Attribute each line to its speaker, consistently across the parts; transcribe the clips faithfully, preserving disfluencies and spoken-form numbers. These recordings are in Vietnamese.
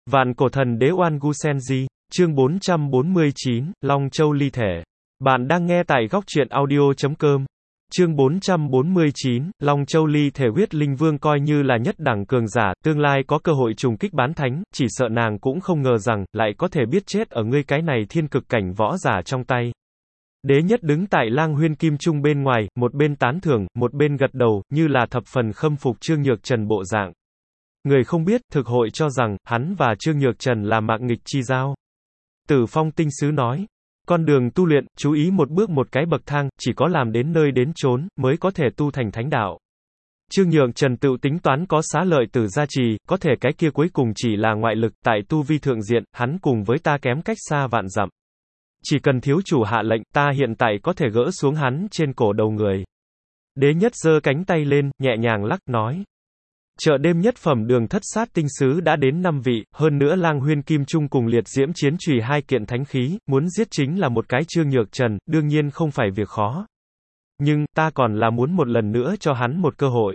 Speaker 1: Vạn cổ thần đế Oan Gu Senji, chương bốn trăm bốn mươi chín, Long Châu ly thể. Bạn đang nghe tại góc truyện audio chấm com. Chương bốn trăm bốn mươi chín, Long Châu ly thể. Huyết Linh Vương coi như là nhất đẳng cường giả, tương lai có cơ hội trùng kích bán thánh, chỉ sợ nàng cũng không ngờ rằng, lại có thể biết chết ở ngươi cái này thiên cực cảnh võ giả trong tay. Đế nhất đứng tại Lang Huyên Kim Trung bên ngoài, một bên tán thưởng, một bên gật đầu, như là thập phần khâm phục Trương Nhược Trần bộ dạng. Người không biết, thực hội cho rằng, hắn và Trương Nhược Trần là mạng nghịch chi giao. Tử Phong Tinh Sứ nói, con đường tu luyện, chú ý một bước một cái bậc thang, chỉ có làm đến nơi đến chốn, mới có thể tu thành thánh đạo. Trương Nhược Trần tự tính toán có xá lợi tử gia trì, có thể cái kia cuối cùng chỉ là ngoại lực, tại tu vi thượng diện, hắn cùng với ta kém cách xa vạn dặm. Chỉ cần thiếu chủ hạ lệnh, ta hiện tại có thể gỡ xuống hắn trên cổ đầu người. Đế nhất giơ cánh tay lên, nhẹ nhàng lắc, nói. Chợ đêm nhất phẩm đường thất sát tinh sứ đã đến năm vị, hơn nữa Lang Huyên Kim Trung cùng liệt diễm chiến chùy hai kiện thánh khí, muốn giết chính là một cái Trương Nhược Trần, đương nhiên không phải việc khó. Nhưng, ta còn là muốn một lần nữa cho hắn một cơ hội.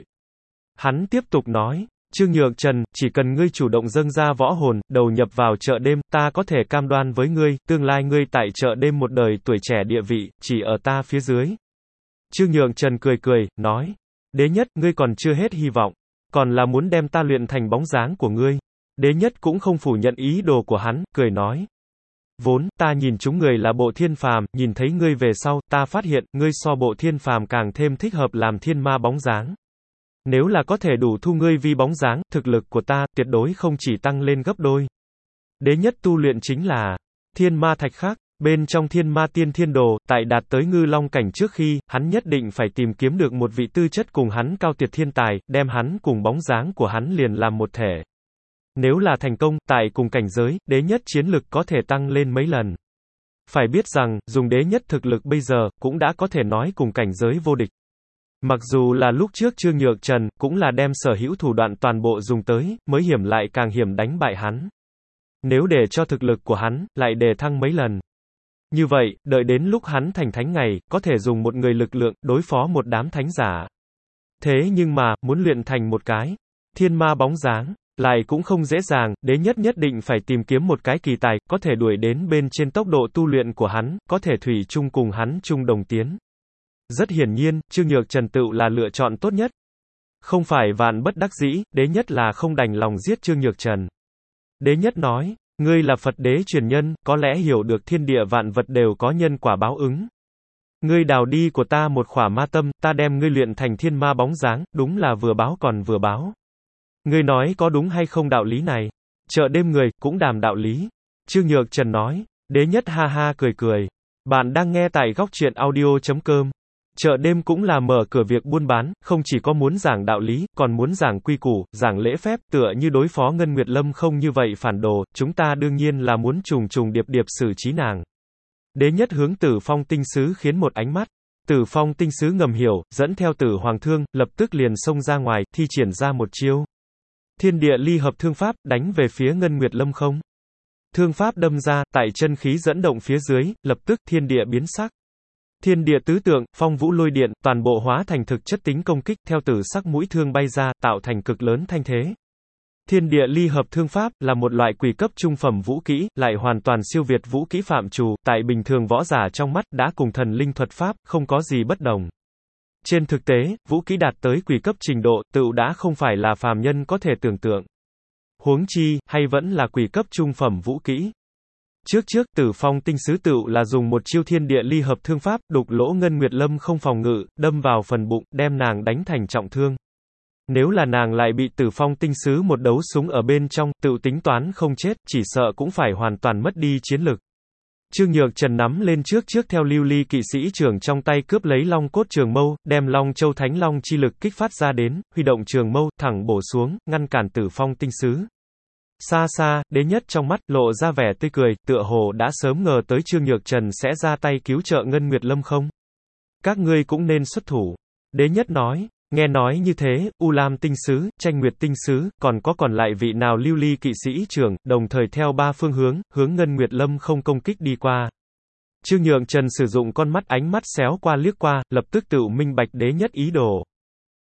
Speaker 1: Hắn tiếp tục nói, Trương Nhược Trần, chỉ cần ngươi chủ động dâng ra võ hồn, đầu nhập vào chợ đêm, ta có thể cam đoan với ngươi, tương lai ngươi tại chợ đêm một đời tuổi trẻ địa vị, chỉ ở ta phía dưới. Trương Nhược Trần cười cười, nói, đế nhất, ngươi còn chưa hết hy vọng. Còn là muốn đem ta luyện thành bóng dáng của ngươi. Đế nhất cũng không phủ nhận ý đồ của hắn, cười nói. Vốn, ta nhìn chúng người là bộ thiên phàm, nhìn thấy ngươi về sau, ta phát hiện, ngươi so bộ thiên phàm càng thêm thích hợp làm thiên ma bóng dáng. Nếu là có thể đủ thu ngươi vi bóng dáng, thực lực của ta, tuyệt đối không chỉ tăng lên gấp đôi. Đế nhất tu luyện chính là thiên ma thạch khác. Bên trong thiên ma tiên thiên đồ, tại đạt tới ngư long cảnh trước khi, hắn nhất định phải tìm kiếm được một vị tư chất cùng hắn cao tuyệt thiên tài, đem hắn cùng bóng dáng của hắn liền làm một thể. Nếu là thành công, tại cùng cảnh giới, đế nhất chiến lực có thể tăng lên mấy lần. Phải biết rằng, dùng đế nhất thực lực bây giờ, cũng đã có thể nói cùng cảnh giới vô địch. Mặc dù là lúc trước Trương Nhược Trần, cũng là đem sở hữu thủ đoạn toàn bộ dùng tới, mới hiểm lại càng hiểm đánh bại hắn. Nếu để cho thực lực của hắn, lại đề thăng mấy lần. Như vậy, đợi đến lúc hắn thành thánh ngày, có thể dùng một người lực lượng, đối phó một đám thánh giả. Thế nhưng mà, muốn luyện thành một cái thiên ma bóng dáng, lại cũng không dễ dàng, đế nhất nhất định phải tìm kiếm một cái kỳ tài, có thể đuổi đến bên trên tốc độ tu luyện của hắn, có thể thủy chung cùng hắn chung đồng tiến. Rất hiển nhiên, Trương Nhược Trần tự là lựa chọn tốt nhất. Không phải vạn bất đắc dĩ, đế nhất là không đành lòng giết Trương Nhược Trần. Đế nhất nói, ngươi là Phật đế truyền nhân, có lẽ hiểu được thiên địa vạn vật đều có nhân quả báo ứng. Ngươi đào đi của ta một khỏa ma tâm, ta đem ngươi luyện thành thiên ma bóng dáng, đúng là vừa báo còn vừa báo. Ngươi nói có đúng hay không đạo lý này? Chợ đêm người, cũng đàm đạo lý. Trương Nhược Trần nói, đế nhất ha ha cười cười. Bạn đang nghe tại góc truyện audio chấm com. Chợ đêm cũng là mở cửa việc buôn bán, không chỉ có muốn giảng đạo lý, còn muốn giảng quy củ, giảng lễ phép, tựa như đối phó Ngân Nguyệt Lâm không như vậy phản đồ, chúng ta đương nhiên là muốn trùng trùng điệp điệp xử trí nàng. Đế nhất hướng Tử Phong Tinh Sứ khiến một ánh mắt. Tử Phong Tinh Sứ ngầm hiểu, dẫn theo Tử Hoàng Thương, lập tức liền xông ra ngoài, thi triển ra một chiêu. Thiên địa ly hợp thương pháp, đánh về phía Ngân Nguyệt Lâm không. Thương pháp đâm ra, tại chân khí dẫn động phía dưới, lập tức thiên địa biến sắc. Thiên địa tứ tượng, phong vũ lôi điện, toàn bộ hóa thành thực chất tính công kích, theo tử sắc mũi thương bay ra, tạo thành cực lớn thanh thế. Thiên địa ly hợp thương pháp, là một loại quỷ cấp trung phẩm vũ kỹ, lại hoàn toàn siêu việt vũ kỹ phạm trù, tại bình thường võ giả trong mắt, đã cùng thần linh thuật pháp, không có gì bất đồng. Trên thực tế, vũ kỹ đạt tới quỷ cấp trình độ, tựu đã không phải là phàm nhân có thể tưởng tượng. Huống chi, hay vẫn là quỷ cấp trung phẩm vũ kỹ. Trước trước, Tử Phong Tinh Sứ tựu là dùng một chiêu thiên địa ly hợp thương pháp, đục lỗ Ngân Nguyệt Lâm không phòng ngự, đâm vào phần bụng, đem nàng đánh thành trọng thương. Nếu là nàng lại bị Tử Phong Tinh Sứ một đấu súng ở bên trong, tựu tính toán không chết, chỉ sợ cũng phải hoàn toàn mất đi chiến lực. Trương Nhược Trần nắm lên trước trước theo lưu ly kỵ sĩ trưởng trong tay cướp lấy long cốt trường mâu, đem Long Châu Thánh Long chi lực kích phát ra đến, huy động trường mâu, thẳng bổ xuống, ngăn cản Tử Phong Tinh Sứ. Xa xa, đế nhất trong mắt, lộ ra vẻ tươi cười, tựa hồ đã sớm ngờ tới Trương Nhược Trần sẽ ra tay cứu trợ Ngân Nguyệt Lâm không? Các ngươi cũng nên xuất thủ. Đế nhất nói, nghe nói như thế, U Lam Tinh Sứ, Tranh Nguyệt Tinh Sứ, còn có còn lại vị nào lưu ly kỵ sĩ trưởng, đồng thời theo ba phương hướng, hướng Ngân Nguyệt Lâm không công kích đi qua. Trương Nhược Trần sử dụng con mắt ánh mắt xéo qua liếc qua, lập tức tự minh bạch đế nhất ý đồ.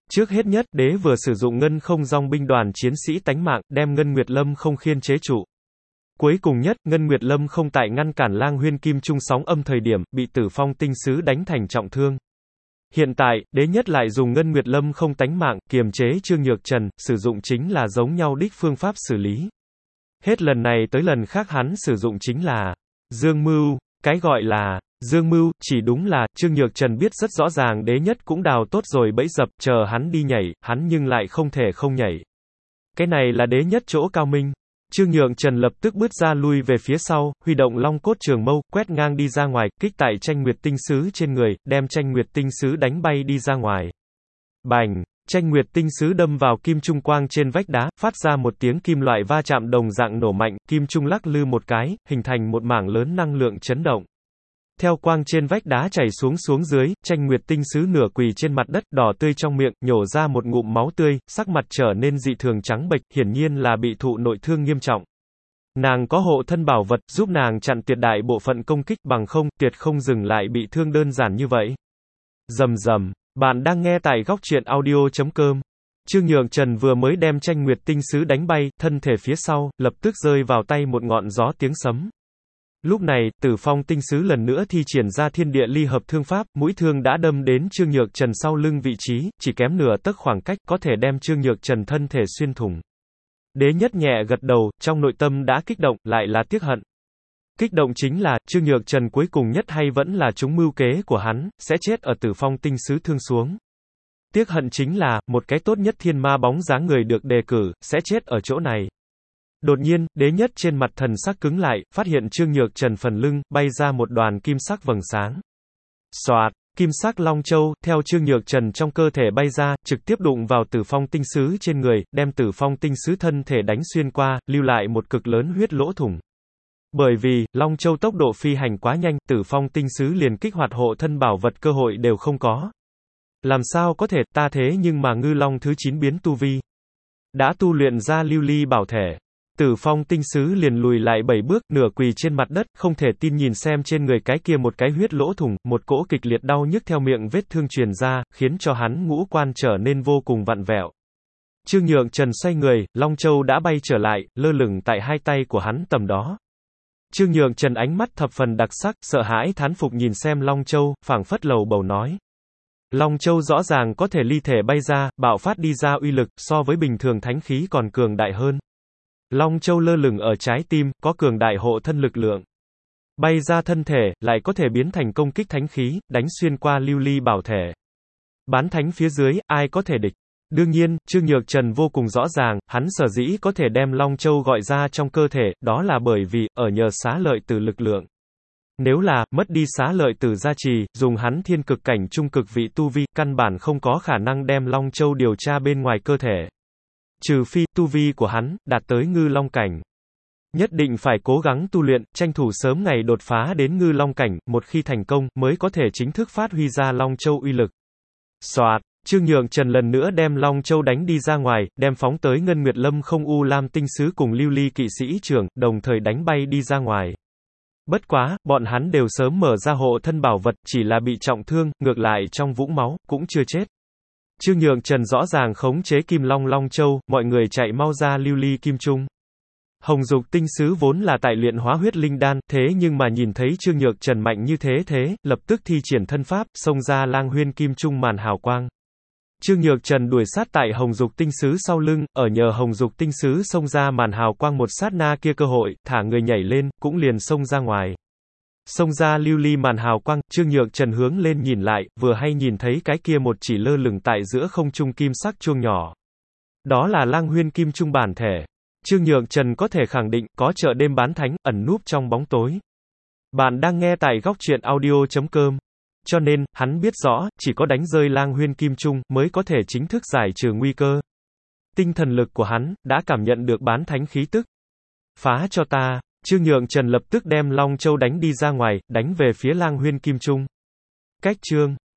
Speaker 1: Trước hết nhất, đế vừa sử dụng ngân không dòng binh đoàn chiến sĩ tánh mạng, đem Ngân Nguyệt Lâm không khiên chế trụ. Cuối cùng nhất, Ngân Nguyệt Lâm không tại ngăn cản Lang Huyên Kim Trung sóng âm thời điểm, bị Tử Phong tinh sứ đánh thành trọng thương. Hiện tại, đế nhất lại dùng Ngân Nguyệt Lâm không tánh mạng, kiềm chế Trương Nhược Trần, sử dụng chính là giống nhau đích phương pháp xử lý. Hết lần này tới lần khác hắn sử dụng chính là dương mưu. Cái gọi là dương mưu, chỉ đúng là, Trương Nhược Trần biết rất rõ ràng đế nhất cũng đào tốt rồi bẫy dập, chờ hắn đi nhảy, hắn nhưng lại không thể không nhảy. Cái này là đế nhất chỗ cao minh. Trương Nhược Trần lập tức bước ra lui về phía sau, huy động long cốt trường mâu, quét ngang đi ra ngoài, kích tại Tranh Nguyệt tinh sứ trên người, đem Tranh Nguyệt tinh sứ đánh bay đi ra ngoài. Bành! Tranh Nguyệt tinh sứ đâm vào kim trung quang trên vách đá, phát ra một tiếng kim loại va chạm đồng dạng nổ mạnh, kim trung lắc lư một cái, hình thành một mảng lớn năng lượng chấn động. Theo quang trên vách đá chảy xuống xuống dưới, Tranh Nguyệt tinh sứ nửa quỳ trên mặt đất, đỏ tươi trong miệng, nhổ ra một ngụm máu tươi, sắc mặt trở nên dị thường trắng bệch, hiển nhiên là bị thụ nội thương nghiêm trọng. Nàng có hộ thân bảo vật, giúp nàng chặn tuyệt đại bộ phận công kích, bằng không, tuyệt không dừng lại bị thương đơn giản như vậy. Rầm rầm. Bạn đang nghe tại góc truyện audio chấm com. Trương Nhược Trần vừa mới đem Tranh Nguyệt tinh sứ đánh bay, thân thể phía sau, lập tức rơi vào tay một ngọn gió tiếng sấm. Lúc này, Tử Phong tinh sứ lần nữa thi triển ra thiên địa ly hợp thương pháp, mũi thương đã đâm đến Trương Nhược Trần sau lưng vị trí, chỉ kém nửa tấc khoảng cách, có thể đem Trương Nhược Trần thân thể xuyên thủng. Đế nhất nhẹ gật đầu, trong nội tâm đã kích động, lại là tiếc hận. Kích động chính là, Trương Nhược Trần cuối cùng nhất hay vẫn là trúng mưu kế của hắn, sẽ chết ở Tử Phong tinh sứ thương xuống. Tiếc hận chính là, một cái tốt nhất thiên ma bóng dáng người được đề cử, sẽ chết ở chỗ này. Đột nhiên, đế nhất trên mặt thần sắc cứng lại, phát hiện Trương Nhược Trần phần lưng, bay ra một đoàn kim sắc vầng sáng. Xoạt, kim sắc long châu, theo Trương Nhược Trần trong cơ thể bay ra, trực tiếp đụng vào Tử Phong tinh sứ trên người, đem Tử Phong tinh sứ thân thể đánh xuyên qua, lưu lại một cực lớn huyết lỗ thủng. Bởi vì, Long Châu tốc độ phi hành quá nhanh, Tử Phong tinh sứ liền kích hoạt hộ thân bảo vật cơ hội đều không có. Làm sao có thể, ta thế nhưng mà ngư long thứ chín biến tu vi. Đã tu luyện ra lưu ly bảo thể. Tử Phong tinh sứ liền lùi lại bảy bước, nửa quỳ trên mặt đất, không thể tin nhìn xem trên người cái kia một cái huyết lỗ thủng, một cỗ kịch liệt đau nhức theo miệng vết thương truyền ra, khiến cho hắn ngũ quan trở nên vô cùng vặn vẹo. Trương Nhược Trần xoay người, Long Châu đã bay trở lại, lơ lửng tại hai tay của hắn tầm đó. Trương Nhược Trần ánh mắt thập phần đặc sắc, sợ hãi thán phục nhìn xem Long Châu, phảng phất lầu bầu nói. Long Châu rõ ràng có thể ly thể bay ra, bạo phát đi ra uy lực, so với bình thường thánh khí còn cường đại hơn. Long Châu lơ lửng ở trái tim, có cường đại hộ thân lực lượng. Bay ra thân thể, lại có thể biến thành công kích thánh khí, đánh xuyên qua lưu ly bảo thể. Bán thánh phía dưới, ai có thể địch? Đương nhiên, Trương Nhược Trần vô cùng rõ ràng, hắn sở dĩ có thể đem Long Châu gọi ra trong cơ thể, đó là bởi vì, ở nhờ xá lợi tử lực lượng. Nếu là, mất đi xá lợi tử gia trì, dùng hắn thiên cực cảnh trung cực vị tu vi, căn bản không có khả năng đem Long Châu điều tra bên ngoài cơ thể. Trừ phi, tu vi của hắn, đạt tới ngư long cảnh. Nhất định phải cố gắng tu luyện, tranh thủ sớm ngày đột phá đến ngư long cảnh, một khi thành công, mới có thể chính thức phát huy ra Long Châu uy lực. Soạt, Trương Nhược Trần lần nữa đem Long Châu đánh đi ra ngoài, đem phóng tới Ngân Nguyệt Lâm không u lam tinh sứ cùng lưu ly kỵ sĩ trưởng, đồng thời đánh bay đi ra ngoài. Bất quá, bọn hắn đều sớm mở ra hộ thân bảo vật, chỉ là bị trọng thương, ngược lại trong vũng máu, cũng chưa chết. Trương Nhược Trần rõ ràng khống chế Kim Long Long Châu, mọi người chạy mau ra lưu ly kim trung. Hồng Dục tinh sứ vốn là tại luyện hóa huyết linh đan, thế nhưng mà nhìn thấy Trương Nhược Trần mạnh như thế thế, lập tức thi triển thân pháp, xông ra Lang Huyên kim trung màn hào quang. Trương Nhược Trần đuổi sát tại Hồng Dục tinh sứ sau lưng, ở nhờ Hồng Dục tinh sứ xông ra màn hào quang một sát na kia cơ hội, thả người nhảy lên, cũng liền xông ra ngoài. Xông ra lưu ly màn hào quang, Trương Nhược Trần hướng lên nhìn lại, vừa hay nhìn thấy cái kia một chỉ lơ lửng tại giữa không trung kim sắc chuông nhỏ. Đó là Lang Huyên kim trung bản thể. Trương Nhược Trần có thể khẳng định, có chợ đêm bán thánh, ẩn núp trong bóng tối. Bạn đang nghe tại góc truyện audio chấm com. Cho nên, hắn biết rõ, chỉ có đánh rơi Lang Huyên kim trung, mới có thể chính thức giải trừ nguy cơ. Tinh thần lực của hắn, đã cảm nhận được bán thánh khí tức. Phá cho ta! Trương Nhược Trần lập tức đem Long Châu đánh đi ra ngoài, đánh về phía Lang Huyên kim trung. Cách chương.